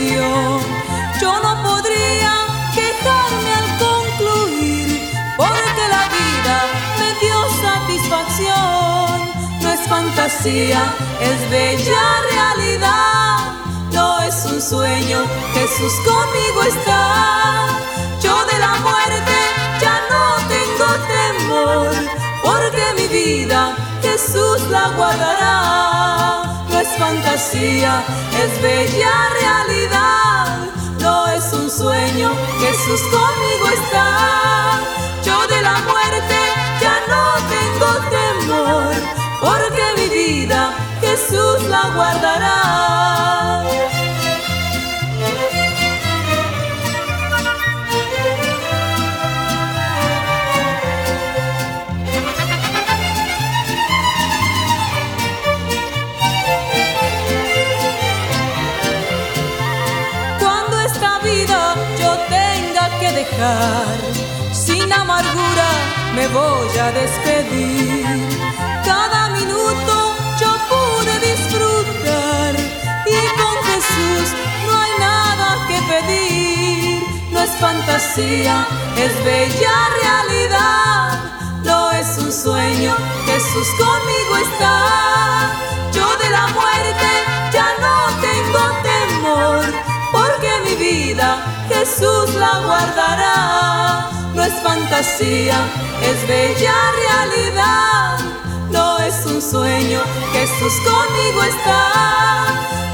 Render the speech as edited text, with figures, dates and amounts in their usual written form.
satisfacción. Yo no podría quejarme al concluir, porque la vida me dio satisfacción. No es fantasía, es bella realidad. No es un sueño, Jesús conmigo está. Yo de la muerte ya no tengo temor, porque mi vida Jesús la guardará. No es fantasía, es bella realidad. No es un sueño, Jesús conmigo está. Yo de la muerte ya no tengo temor, porque mi vida Jesús la guardará. Cuando esta vida yo tenga que dejar, sin amargura me voy a despedir. Cada minuto yo pude disfrutar, y con Jesús no hay nada que pedir. No es fantasía, es bella realidad. No es un sueño, Jesús conmigo está. Yo de la muerte ya no tengo temor, porque mi vida Jesús la guardará. No es fantasía, es bella realidad. No es un sueño, Jesús conmigo está.